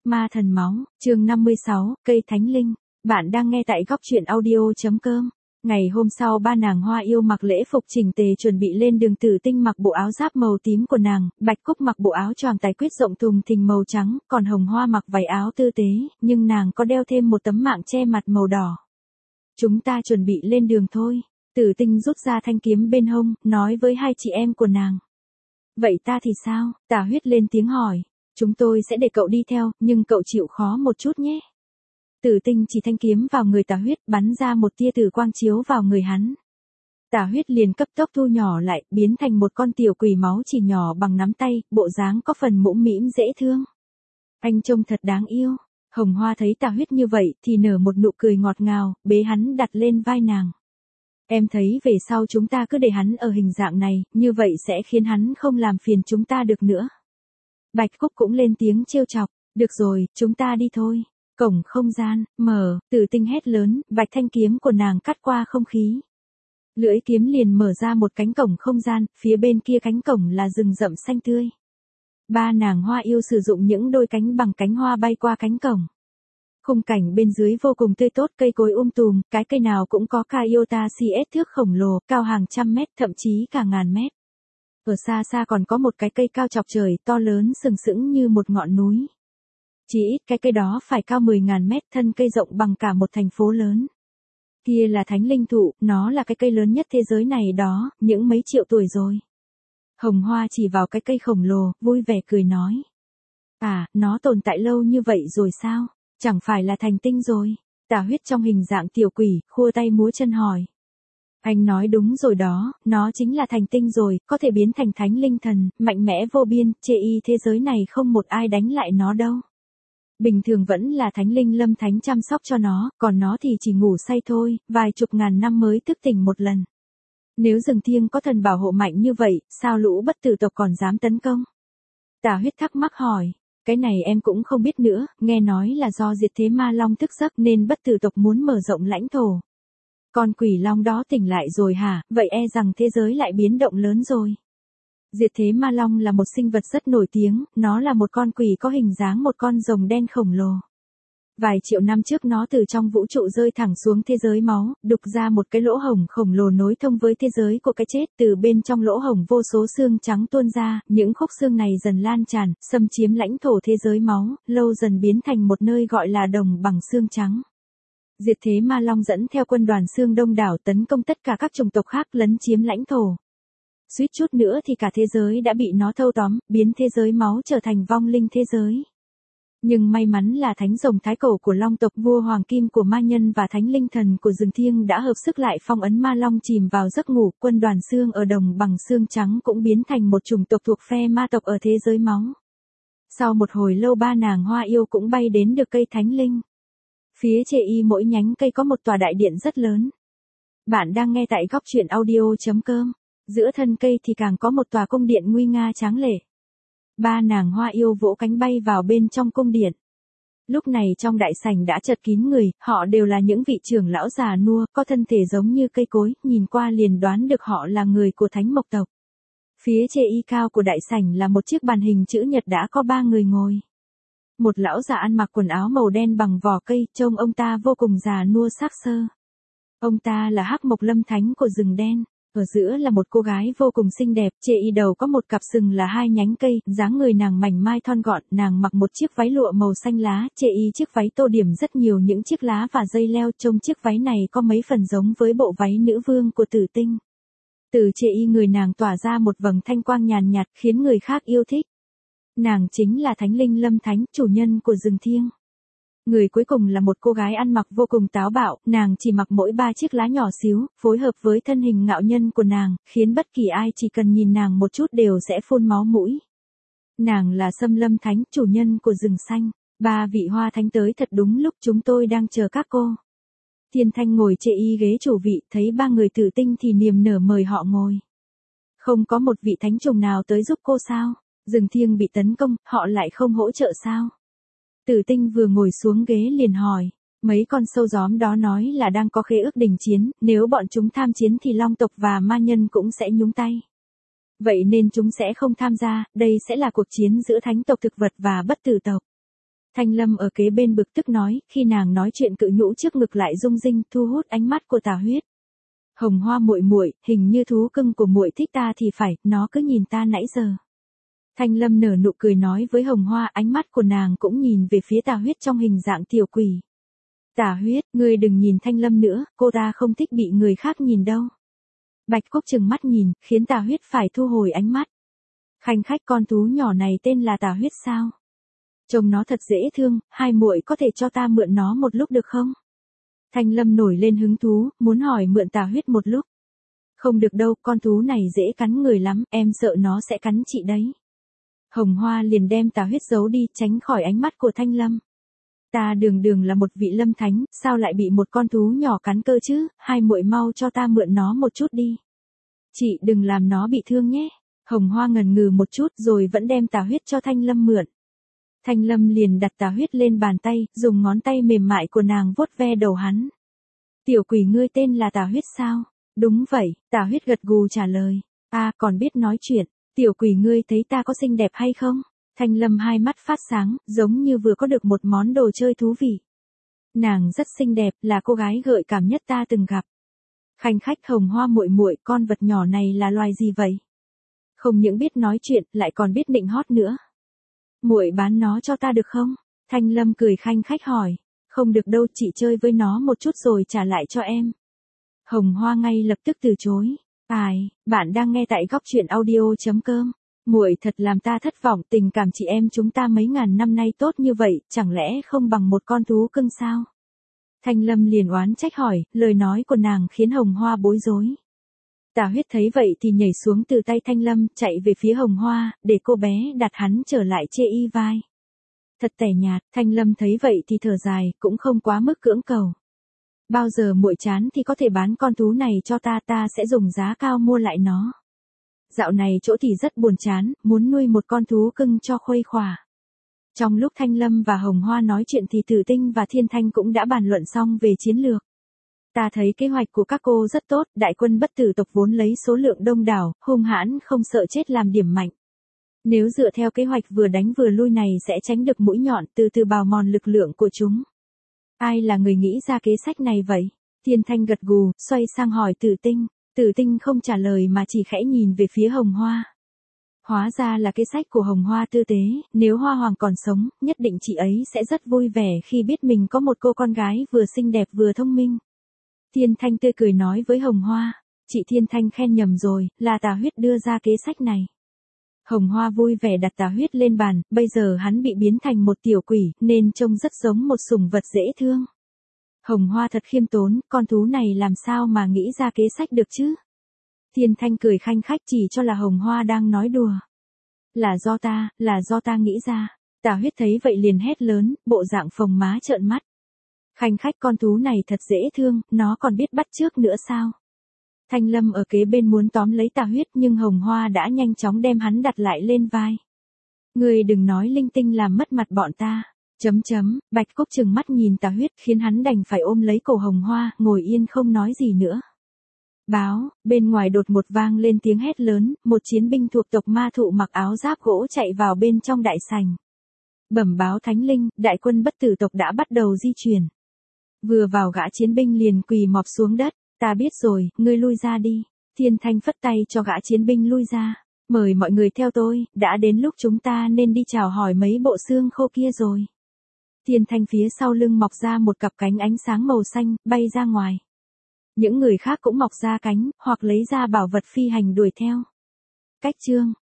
Ma thần máu, chương 56, cây thánh linh. Bạn đang nghe tại góc truyện audio.com. Ngày hôm sau ba nàng Hoa Yêu mặc lễ phục chỉnh tề chuẩn bị lên đường. Tử Tinh mặc bộ áo giáp màu tím của nàng, Bạch Cúc mặc bộ áo choàng tài quyết rộng thùng thình màu trắng, còn Hồng Hoa mặc váy áo tư tế, nhưng nàng có đeo thêm một tấm mạng che mặt màu đỏ. Chúng ta chuẩn bị lên đường thôi. Tử Tinh rút ra thanh kiếm bên hông, nói với hai chị em của nàng. Vậy ta thì sao? Tả Huyết lên tiếng hỏi. Chúng tôi sẽ để cậu đi theo, nhưng cậu chịu khó một chút nhé. Tử Tinh chỉ thanh kiếm vào người Tả Huyết, bắn ra một tia tử quang chiếu vào người hắn. Tả Huyết liền cấp tốc thu nhỏ lại, biến thành một con tiểu quỷ máu chỉ nhỏ bằng nắm tay, bộ dáng có phần mũm mĩm dễ thương. Anh trông thật đáng yêu. Hồng Hoa thấy Tả Huyết như vậy thì nở một nụ cười ngọt ngào, bế hắn đặt lên vai nàng. Em thấy về sau chúng ta cứ để hắn ở hình dạng này, như vậy sẽ khiến hắn không làm phiền chúng ta được nữa. Bạch Cúc cũng lên tiếng trêu chọc, được rồi, chúng ta đi thôi. Cổng không gian, mở, Tử Tinh hét lớn, vạch thanh kiếm của nàng cắt qua không khí. Lưỡi kiếm liền mở ra một cánh cổng không gian, phía bên kia cánh cổng là rừng rậm xanh tươi. Ba nàng Hoa Yêu sử dụng những đôi cánh bằng cánh hoa bay qua cánh cổng. Khung cảnh bên dưới vô cùng tươi tốt, cây cối tùm, cái cây nào cũng có Kaiota CS thước khổng lồ, cao hàng trăm mét, thậm chí cả ngàn mét. Ở xa xa còn có một cái cây cao chọc trời, to lớn sừng sững như một ngọn núi. Chỉ ít cái cây đó phải cao 10.000 mét, thân cây rộng bằng cả một thành phố lớn. Kia là thánh linh thụ, nó là cái cây lớn nhất thế giới này đó, những mấy triệu tuổi rồi. Hồng Hoa chỉ vào cái cây khổng lồ, vui vẻ cười nói. À, nó tồn tại lâu như vậy rồi sao? Chẳng phải là thành tinh rồi. Tả Huyết trong hình dạng tiểu quỷ, khua tay múa chân hỏi. Anh nói đúng rồi đó, nó chính là thành tinh rồi, có thể biến thành thánh linh thần, mạnh mẽ vô biên, chê y thế giới này không một ai đánh lại nó đâu. Bình thường vẫn là thánh linh lâm thánh chăm sóc cho nó, còn nó thì chỉ ngủ say thôi, vài chục ngàn năm mới thức tỉnh một lần. Nếu rừng thiêng có thần bảo hộ mạnh như vậy, sao lũ bất tử tộc còn dám tấn công? Tả Huyết thắc mắc hỏi. Cái này em cũng không biết nữa, nghe nói là do diệt thế ma long thức giấc nên bất tử tộc muốn mở rộng lãnh thổ. Con quỷ long đó tỉnh lại rồi hả, vậy e rằng thế giới lại biến động lớn rồi. Diệt thế ma long là một sinh vật rất nổi tiếng, nó là một con quỷ có hình dáng một con rồng đen khổng lồ. Vài triệu năm trước nó từ trong vũ trụ rơi thẳng xuống thế giới máu, đục ra một cái lỗ hổng khổng lồ nối thông với thế giới của cái chết. Từ bên trong lỗ hổng vô số xương trắng tuôn ra, những khúc xương này dần lan tràn, xâm chiếm lãnh thổ thế giới máu, lâu dần biến thành một nơi gọi là đồng bằng xương trắng. Diệt thế ma long dẫn theo quân đoàn xương đông đảo tấn công tất cả các chủng tộc khác lấn chiếm lãnh thổ. Suýt chút nữa thì cả thế giới đã bị nó thâu tóm, biến thế giới máu trở thành vong linh thế giới. Nhưng may mắn là thánh rồng thái cổ của long tộc, vua hoàng kim của ma nhân và thánh linh thần của rừng thiêng đã hợp sức lại phong ấn ma long chìm vào giấc ngủ. Quân đoàn xương ở đồng bằng xương trắng cũng biến thành một chủng tộc thuộc phe ma tộc ở thế giới máu. Sau một hồi lâu ba nàng Hoa Yêu cũng bay đến được cây thánh linh. Phía chê y mỗi nhánh cây có một tòa đại điện rất lớn. Bạn đang nghe tại góc truyện audio.com. Giữa thân cây thì càng có một tòa cung điện nguy nga tráng lệ. Ba nàng Hoa Yêu vỗ cánh bay vào bên trong cung điện. Lúc này trong đại sảnh đã chật kín người, họ đều là những vị trưởng lão già nua, có thân thể giống như cây cối, nhìn qua liền đoán được họ là người của thánh mộc tộc. Phía chê y cao của đại sảnh là một chiếc bàn hình chữ nhật đã có 3 người ngồi. Một lão già ăn mặc quần áo màu đen bằng vỏ cây, trông ông ta vô cùng già nua xác xơ. Ông ta là Hắc Mộc Lâm Thánh của rừng đen. Ở giữa là một cô gái vô cùng xinh đẹp, chê y đầu có một cặp sừng là 2 nhánh cây, dáng người nàng mảnh mai thon gọn, nàng mặc một chiếc váy lụa màu xanh lá, chê y chiếc váy tô điểm rất nhiều những chiếc lá và dây leo, trông chiếc váy này có mấy phần giống với bộ váy nữ vương của Tử Tinh. Từ chê y người nàng tỏa ra một vầng thanh quang nhàn nhạt khiến người khác yêu thích. Nàng chính là Thánh Linh Lâm Thánh, chủ nhân của rừng thiêng. Người cuối cùng là một cô gái ăn mặc vô cùng táo bạo, nàng chỉ mặc mỗi 3 chiếc lá nhỏ xíu, phối hợp với thân hình ngạo nhân của nàng, khiến bất kỳ ai chỉ cần nhìn nàng một chút đều sẽ phun máu mũi. Nàng là Sâm Lâm Thánh, chủ nhân của rừng xanh. 3 vị hoa thánh tới thật đúng lúc, chúng tôi đang chờ các cô. Thiên Thanh ngồi chê y ghế chủ vị, thấy 3 người Tử Tinh thì niềm nở mời họ ngồi. Không có một vị thánh trùng nào tới giúp cô sao? Rừng thiêng bị tấn công, họ lại không hỗ trợ sao? Tử Tinh vừa ngồi xuống ghế liền hỏi, mấy con sâu gióm đó nói là đang có khế ước đình chiến, nếu bọn chúng tham chiến thì long tộc và ma nhân cũng sẽ nhúng tay. Vậy nên chúng sẽ không tham gia, đây sẽ là cuộc chiến giữa thánh tộc thực vật và bất tử tộc. Thanh Lâm ở kế bên bực tức nói, khi nàng nói chuyện cự nhũ trước ngực lại rung rinh, thu hút ánh mắt của Tà Huyết. Hồng Hoa muội muội, hình như thú cưng của muội thích ta thì phải, nó cứ nhìn ta nãy giờ. Thanh Lâm nở nụ cười nói với Hồng Hoa, ánh mắt của nàng cũng nhìn về phía Tà Huyết trong hình dạng tiểu quỷ. Tà Huyết, ngươi đừng nhìn Thanh Lâm nữa, cô ta không thích bị người khác nhìn đâu. Bạch Cúc trừng mắt nhìn, khiến Tà Huyết phải thu hồi ánh mắt. Khanh khách, con thú nhỏ này tên là Tà Huyết sao? Trông nó thật dễ thương, hai muội có thể cho ta mượn nó một lúc được không? Thanh Lâm nổi lên hứng thú, muốn hỏi mượn Tà Huyết một lúc. Không được đâu, con thú này dễ cắn người lắm, em sợ nó sẽ cắn chị đấy. Hồng Hoa liền đem Tà Huyết giấu đi, tránh khỏi ánh mắt của Thanh Lâm. Ta đường đường là một vị lâm thánh, sao lại bị một con thú nhỏ cắn cơ chứ, hai muội mau cho ta mượn nó một chút đi. Chị đừng làm nó bị thương nhé. Hồng Hoa ngần ngừ một chút rồi vẫn đem Tà Huyết cho Thanh Lâm mượn. Thanh Lâm liền đặt Tà Huyết lên bàn tay, dùng ngón tay mềm mại của nàng vuốt ve đầu hắn. Tiểu quỷ ngươi tên là Tà Huyết sao? Đúng vậy, Tà Huyết gật gù trả lời. Còn biết nói chuyện, tiểu quỷ ngươi thấy ta có xinh đẹp hay không? Thanh Lâm hai mắt phát sáng, giống như vừa có được một món đồ chơi thú vị. Nàng rất xinh đẹp, là cô gái gợi cảm nhất ta từng gặp. Khanh khách, Hồng Hoa muội muội, con vật nhỏ này là loài gì vậy? Không những biết nói chuyện, lại còn biết nịnh hót nữa. Muội bán nó cho ta được không? Thanh Lâm cười khanh khách hỏi. Không được đâu, chị chơi với nó một chút rồi trả lại cho em. Hồng Hoa ngay lập tức từ chối. Bạn đang nghe tại góc truyện audio.com. Muội thật làm ta thất vọng, tình cảm chị em chúng ta mấy ngàn năm nay tốt như vậy, chẳng lẽ không bằng một con thú cưng sao? Thanh Lâm liền oán trách hỏi, lời nói của nàng khiến Hồng Hoa bối rối. Tà Huyết thấy vậy thì nhảy xuống từ tay Thanh Lâm, chạy về phía Hồng Hoa, để cô bé đặt hắn trở lại chê y vai. Thật tẻ nhạt, Thanh Lâm thấy vậy thì thở dài, cũng không quá mức cưỡng cầu. Bao giờ muội chán thì có thể bán con thú này cho ta, ta sẽ dùng giá cao mua lại nó. Dạo này chỗ thì rất buồn chán, muốn nuôi một con thú cưng cho khuây khỏa. Trong lúc Thanh Lâm và Hồng Hoa nói chuyện thì Tử Tinh và Thiên Thanh cũng đã bàn luận xong về chiến lược. Ta thấy kế hoạch của các cô rất tốt, đại quân bất tử tộc vốn lấy số lượng đông đảo, hung hãn không sợ chết làm điểm mạnh. Nếu dựa theo kế hoạch vừa đánh vừa lui này sẽ tránh được mũi nhọn, từ từ bào mòn lực lượng của chúng. Ai là người nghĩ ra kế sách này vậy? Thiên Thanh gật gù, xoay sang hỏi Tử Tinh. Tử Tinh không trả lời mà chỉ khẽ nhìn về phía Hồng Hoa. Hóa ra là kế sách của Hồng Hoa tư tế, nếu Hoa Hoàng còn sống, nhất định chị ấy sẽ rất vui vẻ khi biết mình có một cô con gái vừa xinh đẹp vừa thông minh. Thiên Thanh tươi cười nói với Hồng Hoa, chị Thiên Thanh khen nhầm rồi, là Tà Huyết đưa ra kế sách này. Hồng Hoa vui vẻ đặt Tà Huyết lên bàn, bây giờ hắn bị biến thành một tiểu quỷ, nên trông rất giống một sủng vật dễ thương. Hồng Hoa thật khiêm tốn, con thú này làm sao mà nghĩ ra kế sách được chứ? Thiên Thanh cười khanh khách chỉ cho là Hồng Hoa đang nói đùa. Là do ta nghĩ ra. Tà Huyết thấy vậy liền hét lớn, bộ dạng phồng má trợn mắt. Khanh khách, con thú này thật dễ thương, nó còn biết bắt chước nữa sao? Thanh Lâm ở kế bên muốn tóm lấy Tà Huyết nhưng Hồng Hoa đã nhanh chóng đem hắn đặt lại lên vai. Ngươi đừng nói linh tinh làm mất mặt bọn ta. Bạch Cúc trừng mắt nhìn Tà Huyết khiến hắn đành phải ôm lấy cổ Hồng Hoa, ngồi yên không nói gì nữa. Báo, bên ngoài đột một vang lên tiếng hét lớn, một chiến binh thuộc tộc Ma Thụ mặc áo giáp gỗ chạy vào bên trong đại sảnh. Bẩm báo Thánh Linh, đại quân bất tử tộc đã bắt đầu di chuyển. Vừa vào gã chiến binh liền quỳ mọp xuống đất, ta biết rồi, ngươi lui ra đi. Thiên Thanh phất tay cho gã chiến binh lui ra. Mời mọi người theo tôi, đã đến lúc chúng ta nên đi chào hỏi mấy bộ xương khô kia rồi. Thiên Thanh phía sau lưng mọc ra một cặp cánh ánh sáng màu xanh, bay ra ngoài. Những người khác cũng mọc ra cánh, hoặc lấy ra bảo vật phi hành đuổi theo. Cách chương